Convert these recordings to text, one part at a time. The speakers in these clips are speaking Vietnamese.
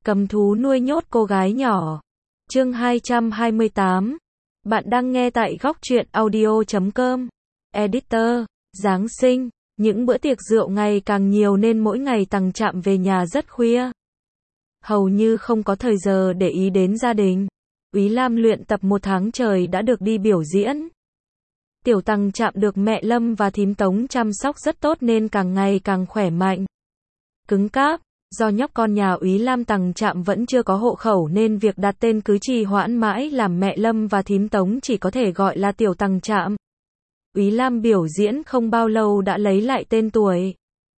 Cầm thú nuôi nhốt cô gái nhỏ. Chương 228. Bạn đang nghe tại góc truyện audio.com. Editor, Giáng sinh, những bữa tiệc rượu ngày càng nhiều nên mỗi ngày Tằng Trạm về nhà rất khuya. Hầu như không có thời giờ để ý đến gia đình. Úy Lam luyện tập 1 tháng trời đã được đi biểu diễn. Tiểu Tằng Trạm được mẹ Lâm và thím Tống chăm sóc rất tốt nên càng ngày càng khỏe mạnh. Cứng cáp. Do nhóc con nhà Úy Lam Tằng Trạm vẫn chưa có hộ khẩu nên việc đặt tên cứ trì hoãn mãi làm mẹ Lâm và thím Tống chỉ có thể gọi là Tiểu Tằng Trạm. Úy Lam biểu diễn không bao lâu đã lấy lại tên tuổi.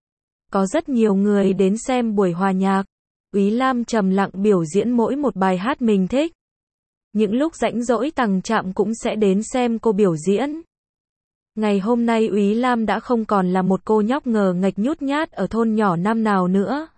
Có rất nhiều người đến xem buổi hòa nhạc. Úy Lam trầm lặng biểu diễn mỗi một bài hát mình thích. Những lúc rảnh rỗi Tằng Trạm cũng sẽ đến xem cô biểu diễn. Ngày hôm nay Úy Lam đã không còn là một cô nhóc ngờ nghệch nhút nhát ở thôn nhỏ năm nào nữa.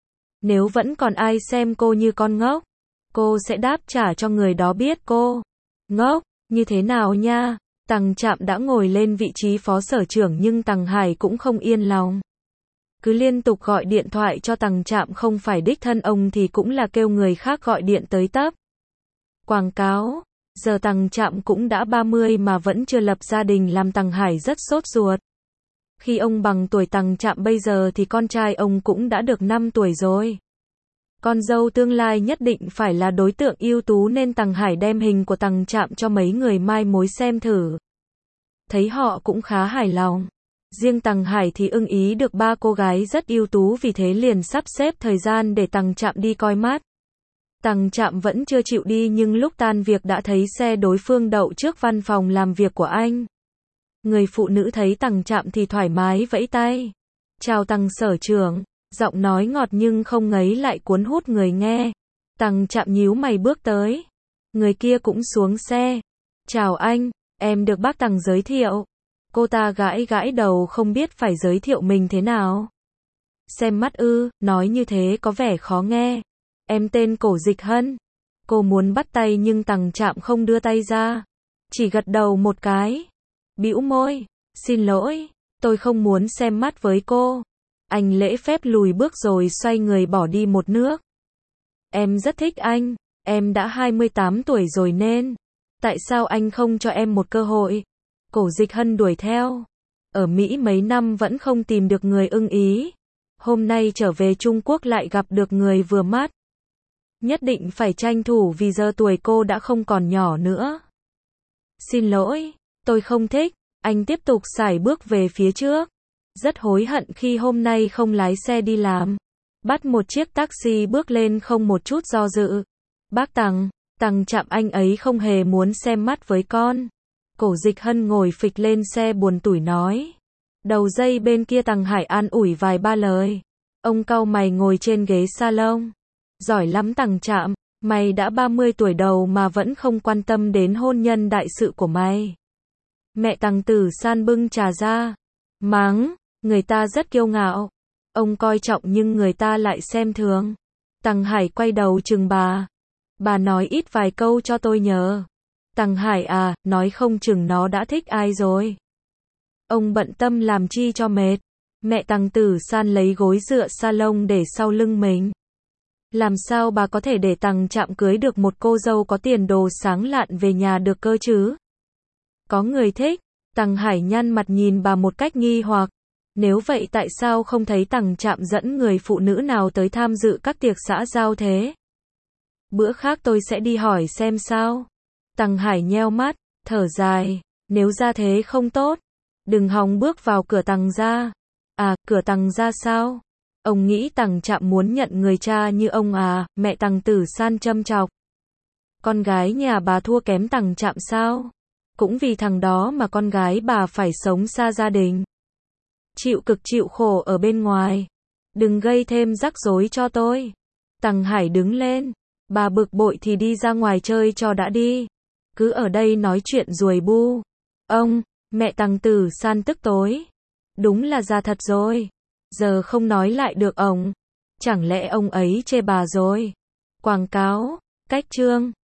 Nếu vẫn còn ai xem cô như con ngốc, cô sẽ đáp trả cho người đó biết cô ngốc như thế nào nha. Tằng Trạm đã ngồi lên vị trí phó sở trưởng nhưng Tằng Hải cũng không yên lòng. Cứ liên tục gọi điện thoại cho Tằng Trạm, không phải đích thân ông thì cũng là kêu người khác gọi điện tới tấp. Quảng cáo, giờ Tằng Trạm cũng đã 30 mà vẫn chưa lập gia đình làm Tằng Hải rất sốt ruột. Khi ông bằng tuổi Tằng Trạm bây giờ thì con trai ông cũng đã được 5 tuổi rồi. Con dâu tương lai nhất định phải là đối tượng ưu tú nên Tằng Hải đem hình của Tằng Trạm cho mấy người mai mối xem thử. Thấy họ cũng khá hài lòng. Riêng Tằng Hải thì ưng ý được 3 cô gái rất ưu tú, vì thế liền sắp xếp thời gian để Tằng Trạm đi coi mắt. Tằng Trạm vẫn chưa chịu đi nhưng lúc tan việc đã thấy xe đối phương đậu trước văn phòng làm việc của anh. Người phụ nữ thấy Tằng Trạm thì thoải mái vẫy tay. Chào Tằng sở trưởng, giọng nói ngọt nhưng không ngấy lại cuốn hút người nghe. Tằng Trạm nhíu mày bước tới. Người kia cũng xuống xe. Chào anh, em được bác Tằng giới thiệu. Cô ta gãi gãi đầu không biết phải giới thiệu mình thế nào. Xem mắt ư, nói như thế có vẻ khó nghe. Em tên Cổ Dịch Hân. Cô muốn bắt tay nhưng Tằng Trạm không đưa tay ra. Chỉ gật đầu một cái. Bĩu môi, xin lỗi, tôi không muốn xem mắt với cô. Anh lễ phép lùi bước rồi xoay người bỏ đi một nước. Em rất thích anh, em đã 28 tuổi rồi nên. Tại sao anh không cho em một cơ hội? Cổ Dịch Hân đuổi theo. Ở Mỹ mấy năm vẫn không tìm được người ưng ý. Hôm nay trở về Trung Quốc lại gặp được người vừa mắt. Nhất định phải tranh thủ vì giờ tuổi cô đã không còn nhỏ nữa. Xin lỗi, tôi không thích. Anh tiếp tục sải bước về phía trước. Rất hối hận khi hôm nay không lái xe đi làm. Bắt một chiếc taxi bước lên không một chút do dự. Bác Tằng, Tằng Trạm anh ấy không hề muốn xem mắt với con. Cổ Dịch Hân ngồi phịch lên xe buồn tủi nói. Đầu dây bên kia Tằng Hải an ủi vài ba lời. Ông cau mày ngồi trên ghế salon. Giỏi lắm Tằng Trạm, mày đã 30 tuổi đầu mà vẫn không quan tâm đến hôn nhân đại sự của mày. Mẹ Tằng Tử San bưng trà ra. Mắng, người ta rất kiêu ngạo. Ông coi trọng nhưng người ta lại xem thường. Tằng Hải quay đầu chừng bà. Bà nói ít vài câu cho tôi nhờ. Tằng Hải à, nói không chừng nó đã thích ai rồi. Ông bận tâm làm chi cho mệt. Mẹ Tằng Tử San lấy gối dựa salon để sau lưng mình. Làm sao bà có thể để Tằng Trạm cưới được một cô dâu có tiền đồ sáng lạn về nhà được cơ chứ? Có người thích. Tằng Hải nhăn mặt nhìn bà một cách nghi hoặc. Nếu vậy tại sao không thấy Tằng Trạm dẫn người phụ nữ nào tới tham dự các tiệc xã giao thế? Bữa khác tôi sẽ đi hỏi xem sao. Tằng Hải nheo mắt, thở dài. Nếu ra thế không tốt, đừng hòng bước vào cửa Tằng gia. À, cửa Tằng gia sao? Ông nghĩ Tằng Trạm muốn nhận người cha như ông à? Mẹ Tằng Tử San châm chọc. Con gái nhà bà thua kém Tằng Trạm sao? Cũng vì thằng đó mà con gái bà phải sống xa gia đình. Chịu cực chịu khổ ở bên ngoài. Đừng gây thêm rắc rối cho tôi. Tằng Hải đứng lên. Bà bực bội thì đi ra ngoài chơi cho đã đi. Cứ ở đây nói chuyện ruồi bu. Ông, mẹ Tằng Tử San tức tối. Đúng là già thật rồi. Giờ không nói lại được ông. Chẳng lẽ ông ấy chê bà rồi? Quảng cáo, cách chương.